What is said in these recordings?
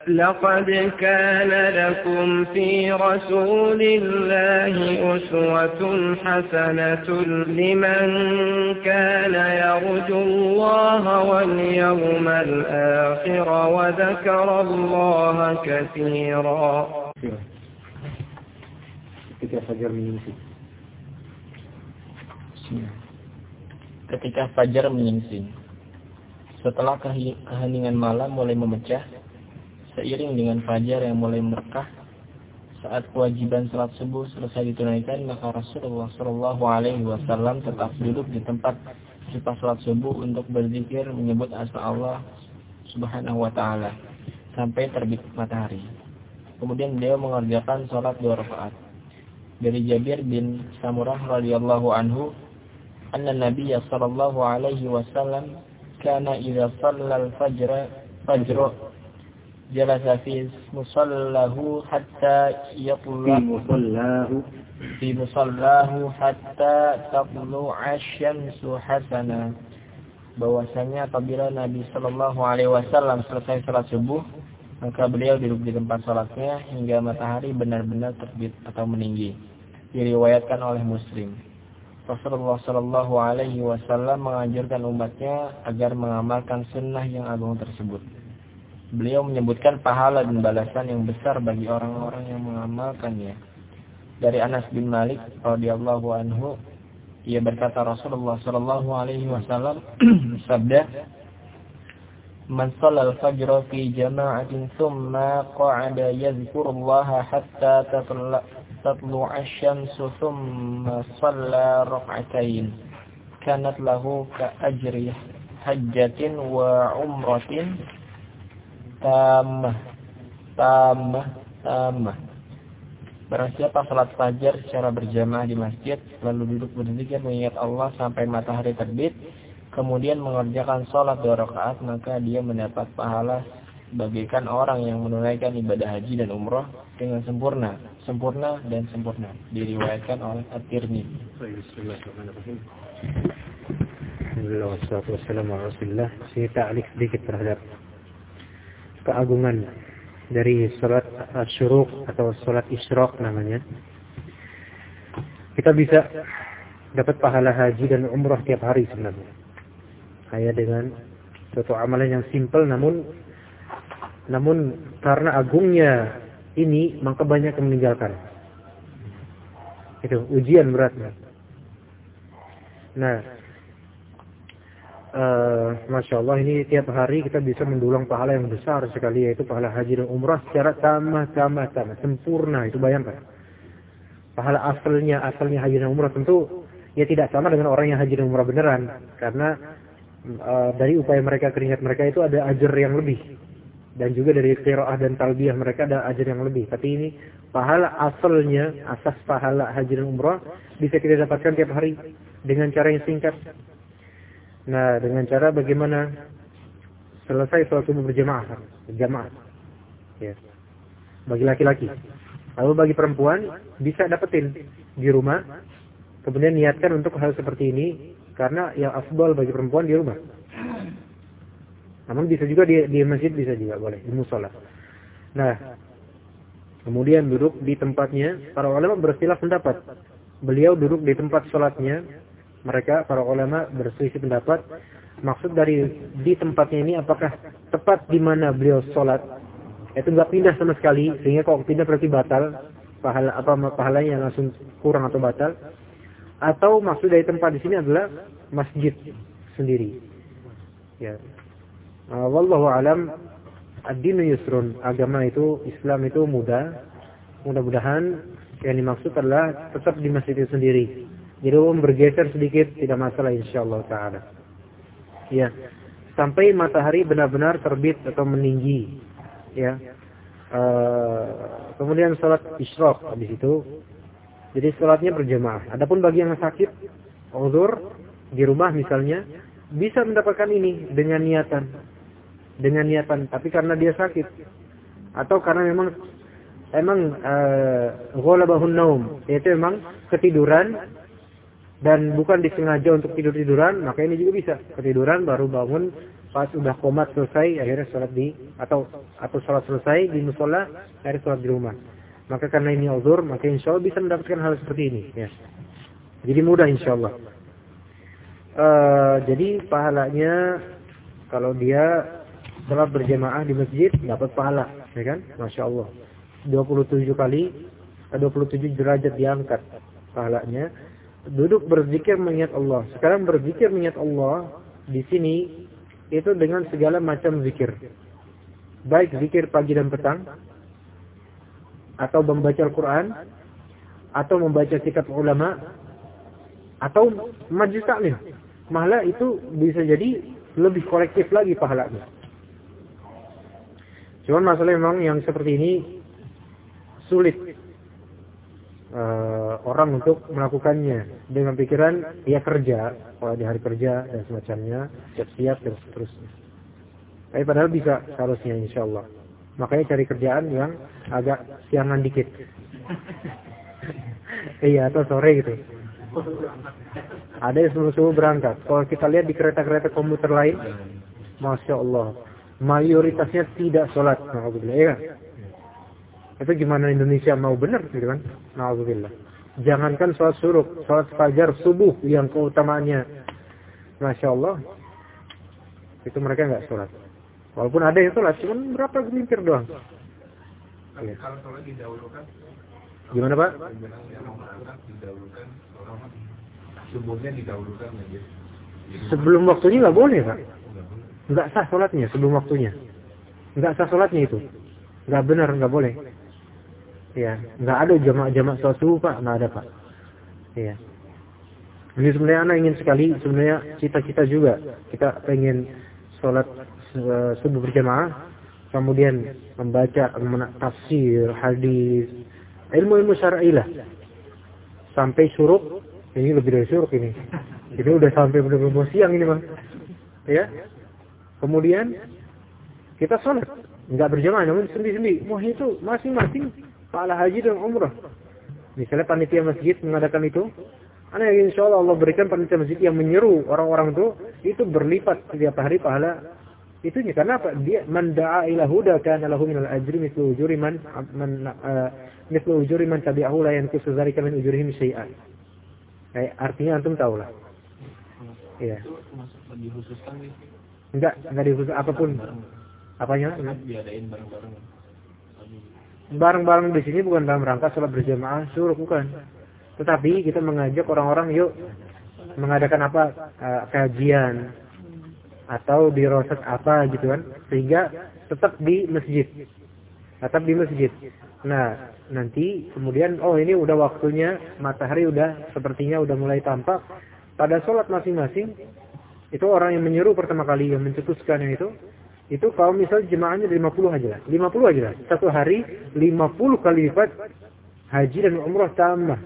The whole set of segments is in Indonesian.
لقد كان لكم في رسول الله أسوة حسنة لمن كان يرجو الله واليوم الآخر وذكر الله كثيرا. Ketika fajar menyingsing, setelah keheningan malam mulai memecah, seiring dengan fajar yang mulai merekah, saat kewajiban salat subuh selesai ditunaikan, maka Rasulullah SAW tetap duduk di tempat selepas salat subuh untuk berzikir menyebut asma Allah Subhanahu wa Ta'ala sampai terbit matahari. Kemudian beliau mengerjakan salat 2 rakaat. Dari Jabir bin Samurah radhiyallahu anhu, anna Nabiy sallallahu alaihi wasallam kana idza shallal fajr jalasa fi musallahu hatta yatlu'a fi musallahu hatta tatlu'a asy-syamsu hasana. Bahwasanya apabila Nabi sallallahu alaihi wasallam selesai salat subuh, maka beliau duduk di tempat salatnya hingga matahari benar-benar terbit atau meninggi. Diriwayatkan oleh Muslim. Rasulullah sallallahu alaihi wasallam menganjurkan umatnya agar mengamalkan sunnah yang agung tersebut. Beliau menyebutkan pahala dan balasan yang besar bagi orang-orang yang mengamalkannya. Dari Anas bin Malik radhiyallahu anhu, ia berkata Rasulullah sallallahu alaihi wasallam bersabda, "Man shallal fajra fi jama'atin thumma qa'ada yadhkurullaha hatta tatlu'a asy-syamsu thumma shalla rak'atain, kanat lahu ka ajri hajjatin wa umratin tamah. Barang siapa salat fajar secara berjamaah di masjid, lalu duduk berzikir mengingat Allah sampai matahari terbit, kemudian mengerjakan salat 2 rakaat, maka dia mendapat pahala bagaikan orang yang menunaikan ibadah haji dan umrah dengan sempurna. Diriwayatkan oleh At-Tirmidzi. Bismillahirrahmanirrahim. Alhamdulillah wassalatu wassalamu ala Rasulillah. Saya ta'liq sedikit terhadap keagungan dari salat syuruk atau salat isyraq namanya. Kita bisa dapat pahala haji dan umrah tiap hari sebenarnya. Kayak dengan suatu amalan yang simpel namun karena agungnya ini maka banyak yang meninggalkan. Itu ujian beratnya. Nah, Masya Allah, ini tiap hari kita bisa mendulang pahala yang besar sekali, yaitu pahala haji dan umrah secara sama sempurna. Itu bayangkan, pahala asalnya haji dan umrah tentu ya tidak sama dengan orang yang haji dan umrah beneran, karena dari upaya mereka, keringat mereka itu ada ajar yang lebih, dan juga dari qiraah dan talbiyah mereka ada ajar yang lebih. Tapi ini pahala asalnya, asas pahala haji dan umrah bisa kita dapatkan tiap hari dengan cara yang singkat. Nah, dengan cara bagaimana selesai sholat subuh berjamaah, ya, bagi laki-laki. Lalu bagi perempuan bisa dapetin di rumah, kemudian niatkan untuk hal seperti ini, karena yang afdal bagi perempuan di rumah. Namun bisa juga di masjid, bisa juga boleh di musola. Nah, kemudian duduk di tempatnya. Para ulama berselisih pendapat. Beliau duduk di tempat sholatnya. Mereka, para ulama berselisih pendapat, maksud dari di tempatnya ini apakah tepat di mana beliau sholat, itu nggak pindah sama sekali, sehingga kalau pindah berarti batal, pahalanya langsung kurang atau batal, atau maksud dari tempat di sini adalah masjid sendiri. Ya, wallahu alam. Ad-dinu yusrun, agama itu, Islam itu mudah. Mudah-mudahan yang dimaksud adalah tetap di masjid itu sendiri. Jadi bergeser sedikit tidak masalah insyaallah taala. Ya, sampai matahari benar-benar terbit atau meninggi. Ya. Kemudian salat isyraq habis itu. Jadi salatnya berjamaah. Adapun bagi yang sakit, uzur di rumah misalnya, bisa mendapatkan ini dengan niatan. Tapi karena dia sakit atau karena memang ghalabahun naum, yaitu memang ketiduran dan bukan disengaja untuk tidur-tiduran, maka ini juga bisa. Ketiduran baru bangun pas udah qomat selesai akhirnya sholat atau sholat selesai di musola akhirnya sholat di rumah. Maka karena ini uzur, maka insya Allah bisa mendapatkan hal seperti ini. Ya. Jadi mudah insya Allah. Jadi pahalanya kalau dia sholat berjamaah di masjid dapat pahala, ya kan? Masya Allah. 27 derajat diangkat pahalanya. Duduk berzikir mengingat Allah. Sekarang berzikir mengingat Allah di sini itu dengan segala macam zikir. Baik zikir pagi dan petang, atau membaca Al-Quran, atau membaca kitab ulama, atau majlis taklim. Malah itu bisa jadi lebih kolektif lagi pahalanya. Cuman masalah memang yang seperti ini sulit orang untuk melakukannya dengan pikiran dia kerja, kalau di hari kerja dan semacamnya, siap-siap dan seterusnya. Tapi padahal bisa seharusnya insya Allah. Makanya cari kerjaan yang agak siangan dikit. Iya, atau sore gitu. Ada yang subuh-subuh berangkat. Kalau kita lihat di kereta-kereta komuter lain, Masya Allah, mayoritasnya tidak sholat. Alhamdulillah, ya kan? Itu gimana Indonesia mau benar gitu kan? Alhamdulillah. Jangankan sholat syuruk, sholat fajar, subuh yang keutamaannya, Masya Allah, itu mereka nggak sholat. Walaupun ada yang sholat, cuma berapa gelintir doang. Tapi kalau sholat didahulukan, gimana Pak? Didahulukan, subuhnya didahulukan aja. Sebelum waktunya nggak boleh Pak. Nggak sah sholatnya sebelum waktunya. Nggak sah sholatnya itu. Nggak benar, nggak boleh. Ya, nggak ada jamak sholat subuh Pak, nggak ada Pak. Ya. Ini sebenarnya anak ingin sekali, sebenarnya cita-cita juga kita pengen sholat subuh berjamaah, kemudian membaca tafsir, hadis, ilmu-ilmu syar'i lah. Sampai syuruk, ini lebih dari syuruk ini. Ini udah sampai benar-benar siang ini Bang. Ya. Kemudian kita sholat, enggak berjamaah namun sendiri-sendiri. Wah itu masing-masing pahala haji dan umrah. Misalnya panitia masjid mengadakan itu, ana insya Allah berikan panitia masjid yang menyeru orang-orang itu berlipat setiap hari pahala itunya. Karena apa? Dia manda'a ila huda kana lahu minal ajri mithlu ujuri man tabi'ahu la yanqusu dzalika min ujurihim syai'an. Artinya antum tahu lah. Iya. Itu masuk dikhususkan nih. Enggak dikhusus apapun. Apanya? Diadain bareng-bareng. Bareng-bareng di sini bukan dalam rangka sholat berjamaah syuruk, bukan. Tetapi kita mengajak orang-orang yuk mengadakan apa kajian atau di roset apa gitu kan, sehingga tetap di masjid. Nah, nanti kemudian ini udah waktunya, matahari udah sepertinya udah mulai tampak. Pada sholat masing-masing itu orang yang menyeru pertama kali yang mencetuskan yang itu kalau misal jemaahnya 50 aja lah. Satu hari 50 kali lipat haji dan umrah tambah.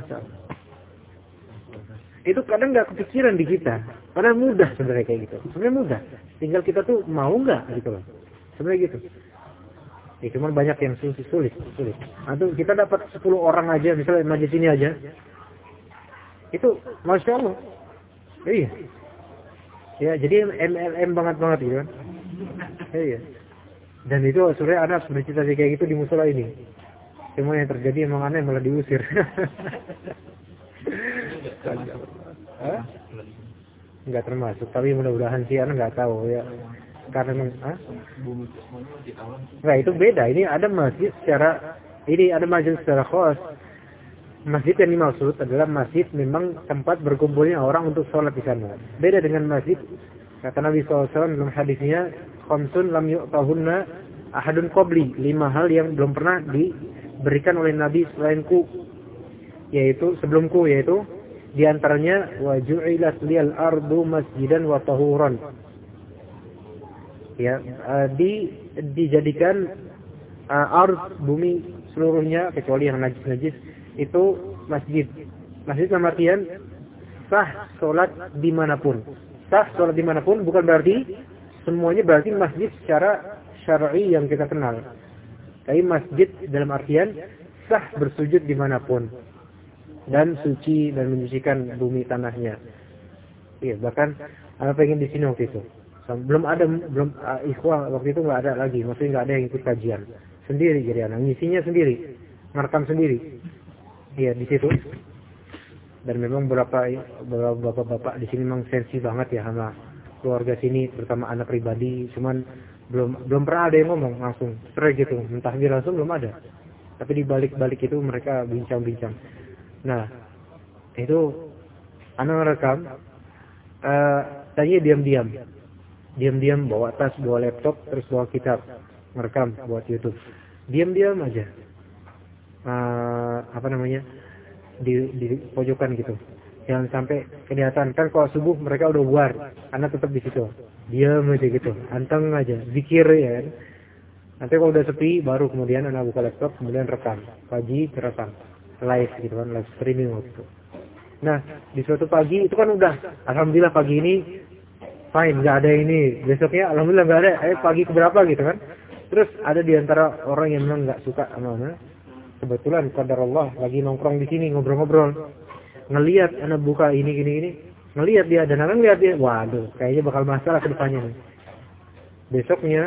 Itu kadang nggak kepikiran di kita. Karena mudah sebenarnya kayak gitu. Sebenarnya mudah. Tinggal kita tuh mau nggak gitu loh. Sebenarnya gitu. Ya cuma banyak yang sulit. Atau kita dapat 10 orang aja, misalnya majlis ini aja. Itu Masya Allah. Iya. Ya, jadi MLM banget gitu kan. Iya. Dan itu sebenarnya anak bercita kayak gitu di musola ini. Cuma yang terjadi emang aneh malah diusir. Enggak termasuk, tapi mudah-mudahan sih anak nggak tahu ya. Karena nah itu beda. Ini ada masjid secara khas. Masjid yang dimaksud adalah masjid memang tempat berkumpulnya orang untuk sholat di sana. Beda dengan masjid kata Nabi SAW dalam hadisnya, khamsun lam yu'tahunna ahadun qabli, 5 hal yang belum pernah diberikan oleh Nabi selainku, yaitu sebelumku, yaitu di antaranya wa ju'ilat liyal ardu masjidan wa tahuran. Ya, dijadikan ard bumi seluruhnya kecuali yang najis itu masjid. Masjid dalam artian sah sholat dimanapun. Sah sholat dimanapun bukan berarti semuanya berarti masjid secara syar'i yang kita kenal. Tapi masjid dalam artian sah bersujud dimanapun dan suci dan menyucikan bumi tanahnya. Iya, bahkan pengen di sini waktu itu. Belum ikhwah waktu itu nggak ada lagi, maksudnya nggak ada yang ikut kajian. Sendiri jadi anak, ngisinya sendiri, merekam sendiri. Iya di situ. Dan memang beberapa bapak-bapak di sini memang sensi banget ya sama keluarga sini, terutama anak pribadi. Cuman belum pernah ada yang ngomong langsung, straight gitu, entah dia langsung belum ada. Tapi di balik itu mereka bincang-bincang. Nah itu anak merekam, tanya diam-diam bawa tas, bawa laptop, terus bawa kitab, merekam buat YouTube. Diam-diam aja. Di pojokan gitu. Jangan sampai kelihatan, kan kalau subuh mereka udah buar, anak tetap di situ. Diam aja gitu, anteng aja, zikir ya kan. Nanti kalau udah sepi baru kemudian anak buka laptop, kemudian rekam. Pagi rekam. Live gitu kan, live streaming waktu itu. Nah, di suatu pagi itu kan udah, alhamdulillah pagi ini fine, nggak ada ini. Besoknya alhamdulillah nggak ada. Pagi keberapa gitu kan? Terus ada di antara orang yang memang nggak suka sama kebetulan qadar Allah lagi nongkrong di sini ngobrol-ngobrol, ngelihat anak buka ini, ngelihat dia dan anak ngelihat dia, waduh, kayaknya bakal masalah ke depannya nih. Besoknya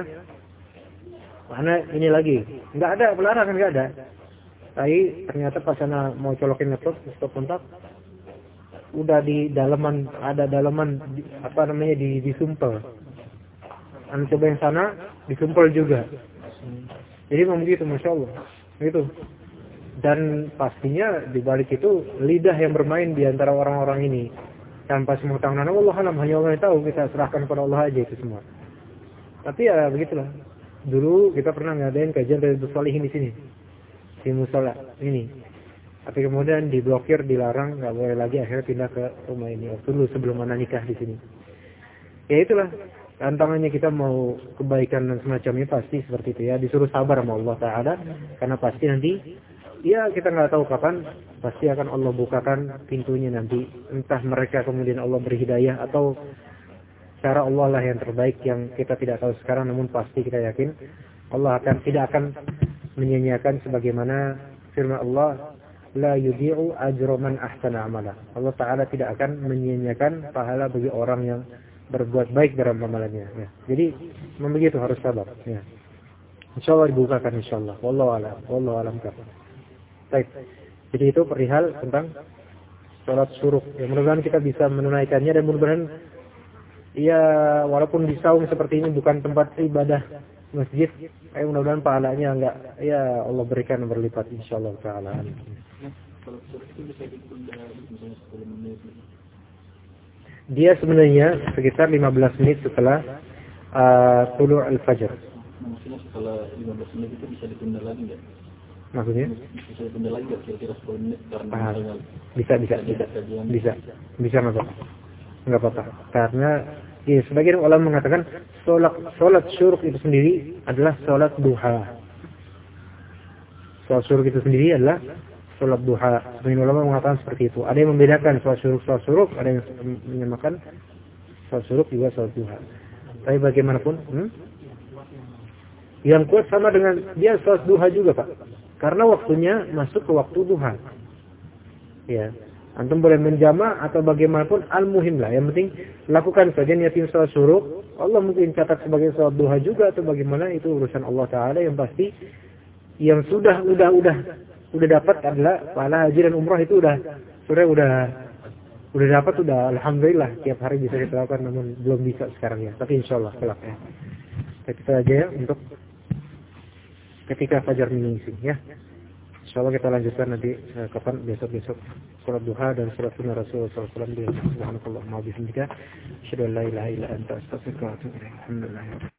anak ini lagi, nggak ada pelarangan, nggak ada. Tapi ternyata pas anak mau colokin laptop, stop kontak, udah di dalaman, ada dalaman disumpel. Anak coba yang sana disumpel juga. Jadi memang begitu, masya Allah, gitu. Dan pastinya di balik itu lidah yang bermain di antara orang-orang ini tanpa semua tangan. Allah alam, hanya Allah yang tahu, kita serahkan kepada Allah aja itu semua. Tapi ya begitulah. Dulu kita pernah ngadain kajian dari Sholihin di sini, di musola ini. Tapi kemudian diblokir, dilarang, nggak boleh lagi, akhirnya pindah ke rumah ini. Waktu dulu sebelum anak nikah di sini. Ya itulah tantangannya, kita mau kebaikan dan semacamnya pasti seperti itu ya. Disuruh sabar sama Allah Ta'ala, karena pasti nanti ya kita nggak tahu kapan, pasti akan Allah bukakan pintunya nanti. Entah mereka kemudian Allah beri hidayah atau cara Allah lah yang terbaik yang kita tidak tahu sekarang. Namun pasti kita yakin Allah tidak akan menyia-nyiakan, sebagaimana firman Allah, la yudhi'u ajra man ahsana amala. Allah Ta'ala tidak akan menyia-nyiakan pahala bagi orang yang berbuat baik dalam amalannya ya. Jadi memang begitu, harus sabar ya. Insyaallah dibukakan insyaallah. Wallahu a'lam. Baik. Jadi itu perihal tentang salat syuruk. Ya, mudah-mudahan kita bisa menunaikannya, dan mudah-mudahan ya walaupun di saung seperti ini bukan tempat ibadah masjid, mudah-mudahan pahalanya enggak ya Allah berikan berlipat insyaallah taala. Dia sebenarnya sekitar 15 menit setelah tulu' al-fajr. Maksudnya setelah 15 menit itu bisa ditunda lagi enggak? Maksudnya? Bisa ditunda lagi enggak kira-kira 10 menit karena bisa enggak apa-apa. Karena ya, sebagian ulama mengatakan salat syuruk itu sendiri adalah salat duha. Salat syuruk itu sendiri adalah salat duha. Sebagian ulama mengatakan seperti itu. Ada yang membedakan salat syuruk, ada yang menyamakan salat syuruk juga salat duha. Tapi bagaimanapun, yang kuat sama dengan dia salat duha juga, Pak. Karena waktunya masuk ke waktu duha. Ya. Antum boleh menjama atau bagaimanapun, al-muhim lah. Yang penting lakukan saja niatin salat syuruk. Allah mungkin catat sebagai salat duha juga atau bagaimana, itu urusan Allah Ta'ala. Yang pasti yang sudah dapat adalah pahala haji dan umrah, itu udah dapat, alhamdulillah tiap hari bisa kita lakukan, namun belum bisa sekarang ya. Tapi insyaallah kelak ya. Kita aja ya untuk ketika fajar menyingsing ya. Insyaallah kita lanjutkan nanti kapan, besok salat duha dan salat sunnah Rasulullah sallallahu alaihi wasallam. Subhanallah wa bihamdika, asyhadu an la ilaha illa anta, astaghfiruka wa atubu ilaik. Alhamdulillah.